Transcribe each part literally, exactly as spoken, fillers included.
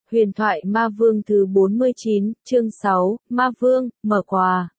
Huyền thoại ma vương thứ bốn mươi chín, chương sáu, ma vương, mở quà.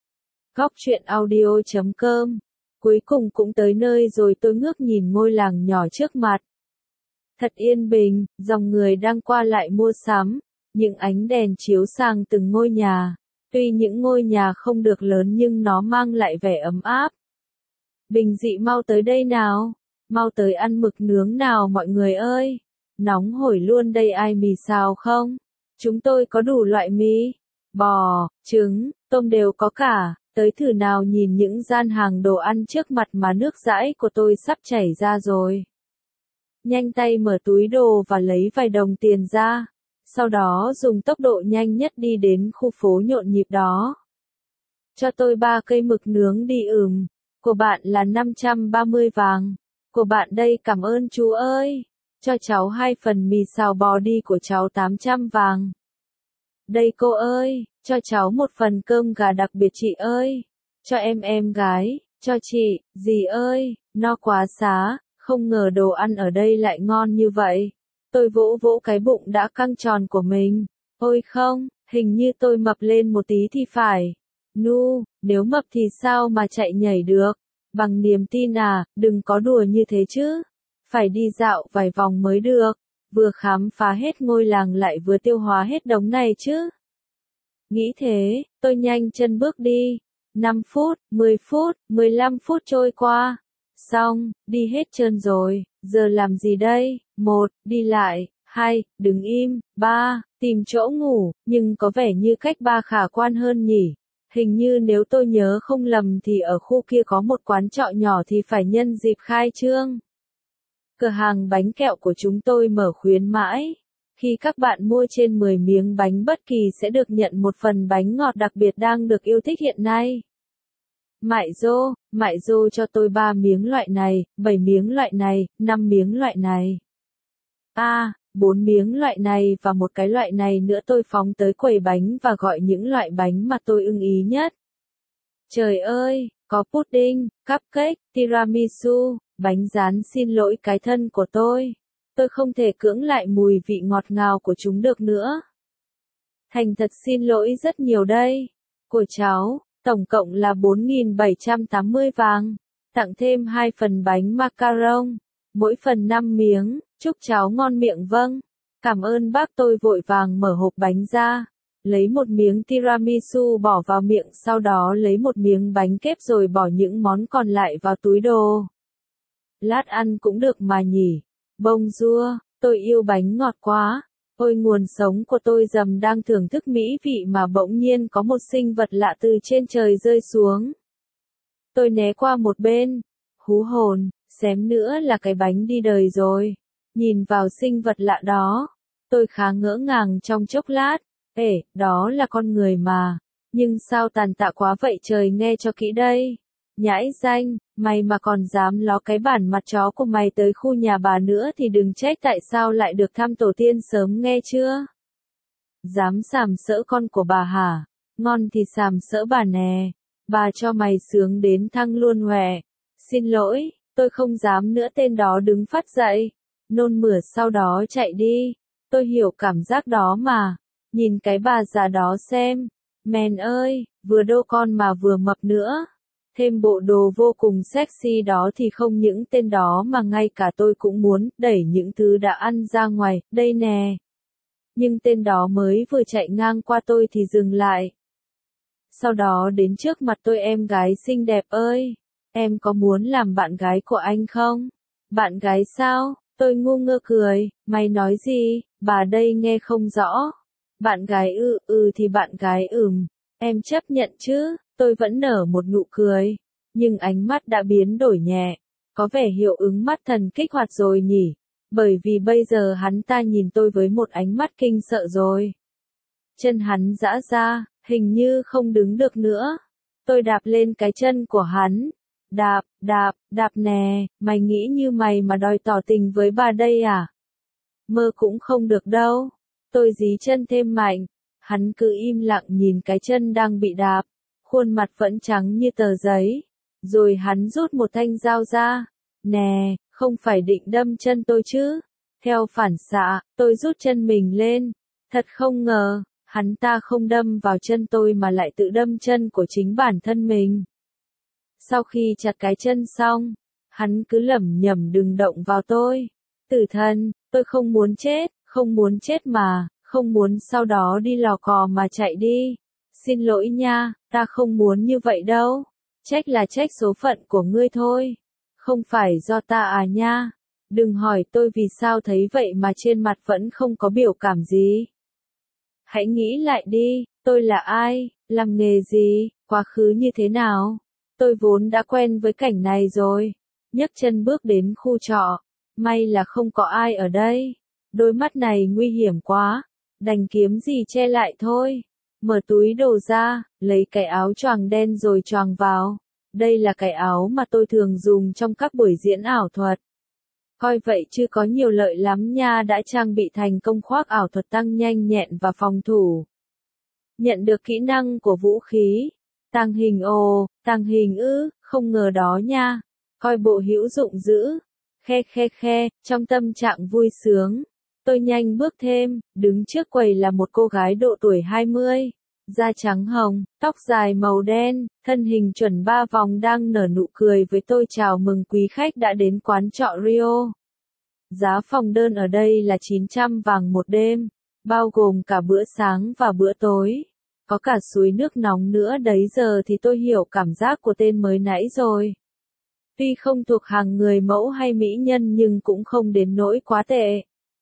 Góc truyện audio chấm com. Cuối cùng cũng tới nơi rồi, tôi ngước nhìn ngôi làng nhỏ trước mặt. Thật yên bình, dòng người đang qua lại mua sắm, những ánh đèn chiếu sang từng ngôi nhà. Tuy những ngôi nhà không được lớn nhưng nó mang lại vẻ ấm áp. Bình dị mau tới đây nào, mau tới ăn mực nướng nào mọi người ơi. Nóng hổi luôn đây, ai mì xào không? Chúng tôi có đủ loại mì, bò, trứng, tôm đều có cả, tới thử nào. Nhìn những gian hàng đồ ăn trước mặt mà nước dãi của tôi sắp chảy ra rồi. Nhanh tay mở túi đồ và lấy vài đồng tiền ra, sau đó dùng tốc độ nhanh nhất đi đến khu phố nhộn nhịp đó. Cho tôi ba cây mực nướng đi. Ừm, của bạn là năm trăm ba mươi vàng. Của bạn đây, cảm ơn chú ơi. Cho cháu hai phần mì xào bò đi, của cháu tám trăm vàng. Đây cô ơi, cho cháu một phần cơm gà đặc biệt chị ơi. Cho em em gái, cho chị, dì ơi, no quá xá, không ngờ đồ ăn ở đây lại ngon như vậy. Tôi vỗ vỗ cái bụng đã căng tròn của mình. Ôi không, hình như tôi mập lên một tí thì phải. Nu, nếu mập thì sao mà chạy nhảy được? Bằng niềm tin à, đừng có đùa như thế chứ. Phải đi dạo vài vòng mới được, vừa khám phá hết ngôi làng lại vừa tiêu hóa hết đống này chứ. Nghĩ thế, tôi nhanh chân bước đi. năm phút, mười phút, mười lăm phút trôi qua. Xong, đi hết trơn rồi, giờ làm gì đây? Một, đi lại. Hai, đứng im. Ba, tìm chỗ ngủ, nhưng có vẻ như cách ba khả quan hơn nhỉ. Hình như nếu tôi nhớ không lầm thì ở khu kia có một quán trọ nhỏ thì phải nhân dịp khai trương. Cửa hàng bánh kẹo của chúng tôi mở khuyến mãi. Khi các bạn mua trên mười miếng bánh bất kỳ sẽ được nhận một phần bánh ngọt đặc biệt đang được yêu thích hiện nay. Mại dô, mại dô cho tôi ba miếng loại này, bảy miếng loại này, năm miếng loại này. À, bốn miếng loại này và một cái loại này nữa. Tôi phóng tới quầy bánh và gọi những loại bánh mà tôi ưng ý nhất. Trời ơi, có pudding, cupcake, tiramisu, bánh rán. Xin lỗi cái thân của tôi. Tôi không thể cưỡng lại mùi vị ngọt ngào của chúng được nữa. Thành thật xin lỗi rất nhiều đây. Của cháu, tổng cộng là bốn nghìn bảy trăm tám mươi vàng. Tặng thêm hai phần bánh macaron, mỗi phần năm miếng. Chúc cháu ngon miệng. Vâng, cảm ơn bác. Tôi vội vàng mở hộp bánh ra, lấy một miếng tiramisu bỏ vào miệng, sau đó lấy một miếng bánh kép rồi bỏ những món còn lại vào túi đồ. Lát ăn cũng được mà nhỉ. Bonjour, tôi yêu bánh ngọt quá. Ôi nguồn sống của tôi. Dầm đang thưởng thức mỹ vị mà bỗng nhiên có một sinh vật lạ từ trên trời rơi xuống. Tôi né qua một bên. Hú hồn, xém nữa là cái bánh đi đời rồi. Nhìn vào sinh vật lạ đó, tôi khá ngỡ ngàng trong chốc lát. Ê, đó là con người mà. Nhưng sao tàn tạ quá vậy trời, nghe cho kỹ đây. Nhãi danh, mày mà còn dám ló cái bản mặt chó của mày tới khu nhà bà nữa thì đừng trách tại sao lại được thăm tổ tiên sớm, nghe chưa? Dám sàm sỡ con của bà hả? Ngon thì sàm sỡ bà nè. Bà cho mày sướng đến thăng luôn huệ. Xin lỗi, tôi không dám nữa. Tên đó đứng phát dậy, nôn mửa sau đó chạy đi. Tôi hiểu cảm giác đó mà. Nhìn cái bà già đó xem. Mèn ơi, vừa đô con mà vừa mập nữa. Thêm bộ đồ vô cùng sexy đó thì không những tên đó mà ngay cả tôi cũng muốn đẩy những thứ đã ăn ra ngoài, đây nè. Nhưng tên đó mới vừa chạy ngang qua tôi thì dừng lại. Sau đó đến trước mặt tôi. Em gái xinh đẹp ơi, em có muốn làm bạn gái của anh không? Bạn gái sao? Tôi ngu ngơ cười. Mày nói gì? Bà đây nghe không rõ. Bạn gái ư? Ừ thì bạn gái. Ừm, em chấp nhận chứ. Tôi vẫn nở một nụ cười, nhưng ánh mắt đã biến đổi nhẹ. Có vẻ hiệu ứng mắt thần kích hoạt rồi nhỉ, bởi vì bây giờ hắn ta nhìn tôi với một ánh mắt kinh sợ rồi. Chân hắn giãn ra, hình như không đứng được nữa. Tôi đạp lên cái chân của hắn. Đạp, đạp, đạp nè, mày nghĩ như mày mà đòi tỏ tình với bà đây à? Mơ cũng không được đâu. Tôi dí chân thêm mạnh. Hắn cứ im lặng nhìn cái chân đang bị đạp. Khuôn mặt vẫn trắng như tờ giấy. Rồi hắn rút một thanh dao ra. Nè, không phải định đâm chân tôi chứ? Theo phản xạ, tôi rút chân mình lên. Thật không ngờ, hắn ta không đâm vào chân tôi mà lại tự đâm chân của chính bản thân mình. Sau khi chặt cái chân xong, hắn cứ lẩm nhẩm đừng động vào tôi. Tử thần, tôi không muốn chết, không muốn chết mà, không muốn sau đó đi lò cò mà chạy đi. Xin lỗi nha, ta không muốn như vậy đâu. Trách là trách số phận của ngươi thôi. Không phải do ta à nha. Đừng hỏi tôi vì sao thấy vậy mà trên mặt vẫn không có biểu cảm gì. Hãy nghĩ lại đi, tôi là ai, làm nghề gì, quá khứ như thế nào. Tôi vốn đã quen với cảnh này rồi. Nhấc chân bước đến khu trọ. May là không có ai ở đây. Đôi mắt này nguy hiểm quá. Đành kiếm gì che lại thôi. Mở túi đồ ra, lấy cái áo choàng đen rồi choàng vào. Đây là cái áo mà tôi thường dùng trong các buổi diễn ảo thuật. Coi vậy chứ có nhiều lợi lắm nha, đã trang bị thành công khoác ảo thuật tăng nhanh nhẹn và phòng thủ. Nhận được kỹ năng của vũ khí. Tàng hình ồ, tàng hình ư, không ngờ đó nha. Coi bộ hữu dụng dữ. Khe khe khe, trong tâm trạng vui sướng. Tôi nhanh bước thêm, đứng trước quầy là một cô gái độ tuổi hai mươi. Da trắng hồng, tóc dài màu đen, thân hình chuẩn ba vòng đang nở nụ cười với tôi chào mừng quý khách đã đến quán trọ Rio. Giá phòng đơn ở đây là chín trăm vàng một đêm, bao gồm cả bữa sáng và bữa tối. Có cả suối nước nóng nữa đấy, giờ thì tôi hiểu cảm giác của tên mới nãy rồi. Tuy không thuộc hàng người mẫu hay mỹ nhân nhưng cũng không đến nỗi quá tệ.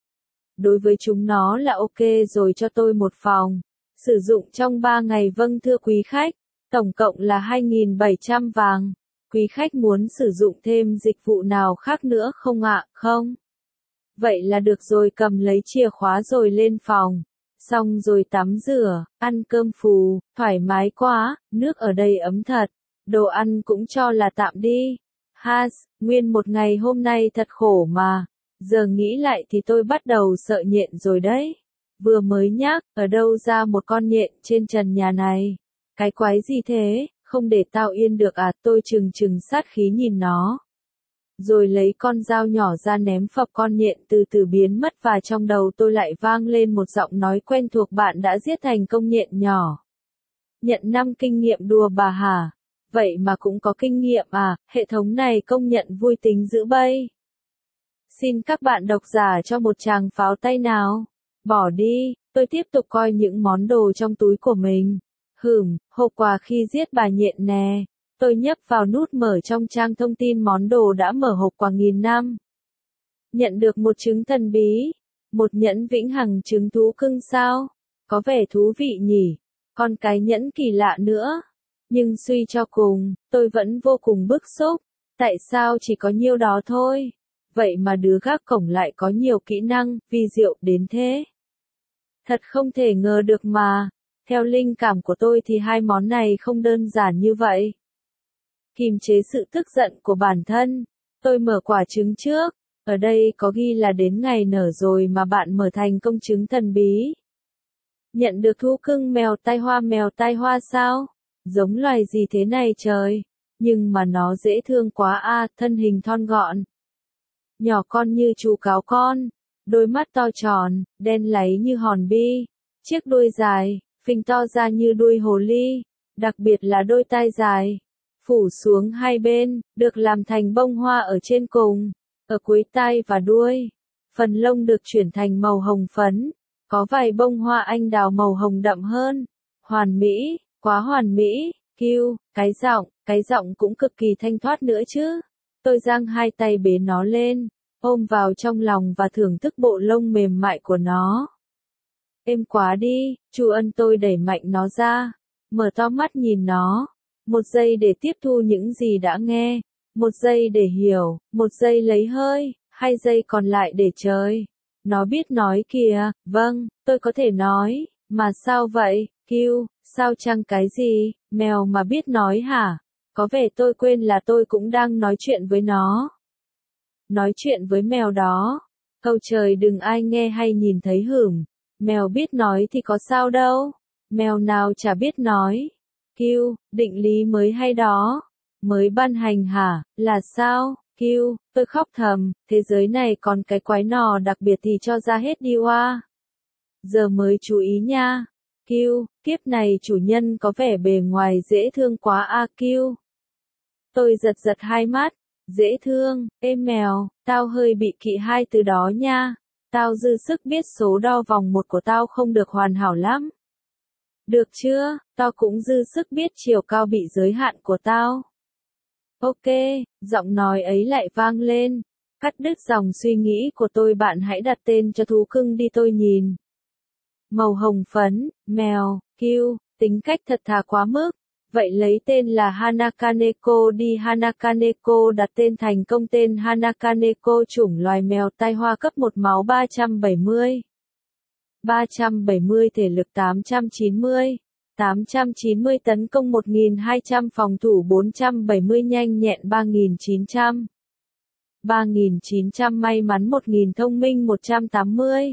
Đối với chúng nó là ok rồi, cho tôi một phòng. Sử dụng trong ba ngày. Vâng thưa quý khách, tổng cộng là hai nghìn bảy trăm vàng. Quý khách muốn sử dụng thêm dịch vụ nào khác nữa không ạ? Không. Vậy là được rồi, cầm lấy chìa khóa rồi lên phòng. Xong rồi tắm rửa, ăn cơm phù, thoải mái quá, nước ở đây ấm thật. Đồ ăn cũng cho là tạm đi. Ha, nguyên một ngày hôm nay thật khổ mà. Giờ nghĩ lại thì tôi bắt đầu sợ nhện rồi đấy. Vừa mới nhắc, ở đâu ra một con nhện trên trần nhà này? Cái quái gì thế, không để tao yên được à? Tôi trừng trừng sát khí nhìn nó. Rồi lấy con dao nhỏ ra ném phập con nhện từ từ biến mất và trong đầu tôi lại vang lên một giọng nói quen thuộc: bạn đã giết thành công nhện nhỏ. Nhận năm kinh nghiệm đùa bà hả? Vậy mà cũng có kinh nghiệm à, hệ thống này công nhận vui tính dữ bây. Xin các bạn độc giả cho một tràng pháo tay nào. Bỏ đi, tôi tiếp tục coi những món đồ trong túi của mình. Hửm, hộp quà khi giết bà nhện nè. Tôi nhấp vào nút mở trong trang thông tin món đồ đã mở hộp quà nghìn năm. Nhận được một trứng thần bí. Một nhẫn vĩnh hằng trứng thú cưng sao? Có vẻ thú vị nhỉ. Còn cái nhẫn kỳ lạ nữa. Nhưng suy cho cùng, tôi vẫn vô cùng bức xúc. Tại sao chỉ có nhiêu đó thôi? Vậy mà đứa gác cổng lại có nhiều kỹ năng, vi diệu đến thế. Thật không thể ngờ được mà. Theo linh cảm của tôi thì hai món này không đơn giản như vậy. Kiềm chế sự tức giận của bản thân. Tôi mở quả trứng trước. Ở đây có ghi là đến ngày nở rồi mà bạn mở thành công trứng thần bí. Nhận được thú cưng mèo tai hoa. Mèo tai hoa sao? Giống loài gì thế này trời? Nhưng mà nó dễ thương quá a, thân hình thon gọn. Nhỏ con như chú cáo con. Đôi mắt to tròn, đen láy như hòn bi. Chiếc đuôi dài, phình to ra như đuôi hồ ly. Đặc biệt là đôi tai dài. Phủ xuống hai bên, được làm thành bông hoa ở trên cùng. Ở cuối tai và đuôi. Phần lông được chuyển thành màu hồng phấn. Có vài bông hoa anh đào màu hồng đậm hơn. Hoàn mỹ, quá hoàn mỹ. Kêu, cái giọng, cái giọng cũng cực kỳ thanh thoát nữa chứ. Tôi giang hai tay bế nó lên, ôm vào trong lòng và thưởng thức bộ lông mềm mại của nó. Êm quá đi, Chu Ân. Tôi đẩy mạnh nó ra, mở to mắt nhìn nó. Một giây để tiếp thu những gì đã nghe, một giây để hiểu, một giây lấy hơi, hai giây còn lại để chơi. Nó biết nói kìa. Vâng, tôi có thể nói, mà sao vậy, Kiêu, sao chăng cái gì, mèo mà biết nói hả? Có vẻ tôi quên là tôi cũng đang nói chuyện với nó. Nói chuyện với mèo đó. Câu trời đừng ai nghe hay nhìn thấy hửm. Mèo biết nói thì có sao đâu. Mèo nào chả biết nói. Kiêu, định lý mới hay đó. Mới ban hành hả, là sao? Kiêu, tôi khóc thầm, thế giới này còn cái quái nò đặc biệt thì cho ra hết đi oa. giờ mới chú ý nha. Q, kiếp này chủ nhân có vẻ bề ngoài dễ thương quá a Q. Tôi giật giật hai mắt, dễ thương, ê mèo, tao hơi bị kỵ hai từ đó nha. Tao dư sức biết số đo vòng một của tao không được hoàn hảo lắm. Được chưa, tao cũng dư sức biết chiều cao bị giới hạn của tao. Ok, giọng nói ấy lại vang lên. Cắt đứt dòng suy nghĩ của tôi, bạn hãy đặt tên cho thú cưng đi tôi nhìn. Màu hồng phấn, mèo, Q, tính cách thật thà quá mức. Vậy lấy tên là Hanakaneko đi. Hanakaneko đặt tên thành công. Tên Hanakaneko chủng loài mèo tai hoa cấp một máu ba trăm bảy mươi. ba trăm bảy mươi thể lực tám trăm chín mươi. tám trăm chín mươi tấn công một nghìn hai trăm phòng thủ bốn trăm bảy mươi nhanh nhẹn ba nghìn chín trăm. ba nghìn chín trăm may mắn một nghìn thông minh một trăm tám mươi.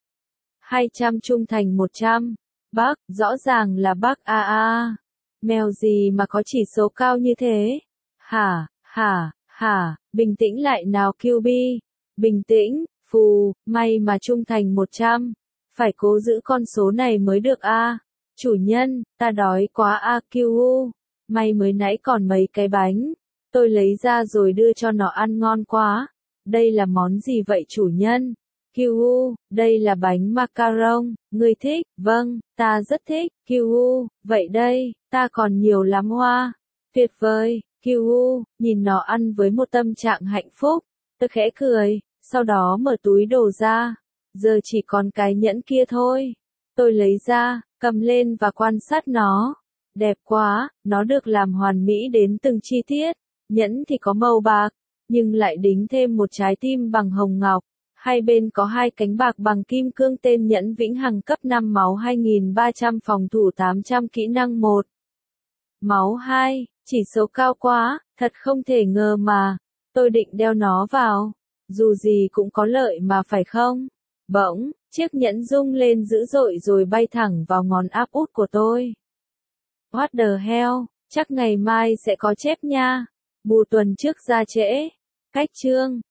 hai trăm trung thành một trăm. Bác, rõ ràng là bác a a. Mèo gì mà có chỉ số cao như thế? Hả, hả, hả, bình tĩnh lại nào Q B. Bình tĩnh, phù, may mà trung thành một trăm. Phải cố giữ con số này mới được a. Chủ nhân, ta đói quá a Q U. May mới nãy còn mấy cái bánh. Tôi lấy ra rồi đưa cho nó ăn ngon quá. Đây là món gì vậy chủ nhân? Q U, đây là bánh macaron, ngươi thích? Vâng, ta rất thích. Q U, vậy đây, ta còn nhiều lắm hoa. Tuyệt vời, Q U, nhìn nó ăn với một tâm trạng hạnh phúc. Tôi khẽ cười, sau đó mở túi đồ ra. Giờ chỉ còn cái nhẫn kia thôi. Tôi lấy ra, cầm lên và quan sát nó. Đẹp quá, nó được làm hoàn mỹ đến từng chi tiết. Nhẫn thì có màu bạc, nhưng lại đính thêm một trái tim bằng hồng ngọc. Hai bên có hai cánh bạc bằng kim cương. Tên nhẫn vĩnh hằng cấp năm máu hai nghìn ba trăm phòng thủ tám trăm kỹ năng một. Máu hai, chỉ số cao quá, thật không thể ngờ mà. Tôi định đeo nó vào. Dù gì cũng có lợi mà phải không? Bỗng, chiếc nhẫn rung lên dữ dội rồi bay thẳng vào ngón áp út của tôi. What the hell, chắc ngày mai sẽ có chép nha. Bù tuần trước ra trễ. Cách chương.